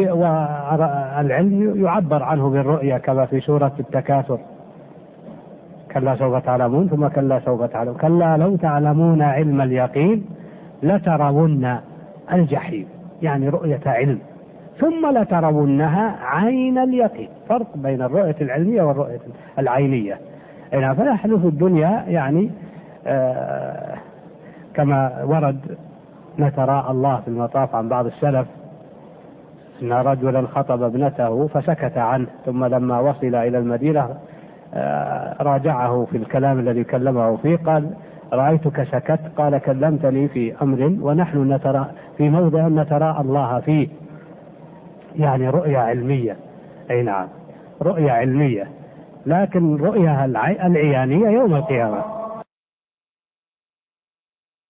والعلم يعبر عنه بالرؤية كما في سورة التكاثر: كلا سوف تعلمون ثم كلا سوف تعلمون كلا لو تعلمون علم اليقين لترون الجحيم، يعني رؤية علم، ثم لترونها عين اليقين. فرق بين الرؤية العلمية والرؤية العينية. فنحن في الدنيا يعني كما ورد نتراءى الله في المطاف عن بعض السلف أن رجلا خطب ابنته فسكت عنه، ثم لما وصل إلى المدينة راجعه في الكلام الذي كلمه فيه، قال: رأيتك سكت، قال: كلمتني في أمر ونحن نترى في موضع نتراءى الله فيه. يعني رؤية علمية. نعم، رؤية علمية، لكن رؤية العيانية يوم القيامة.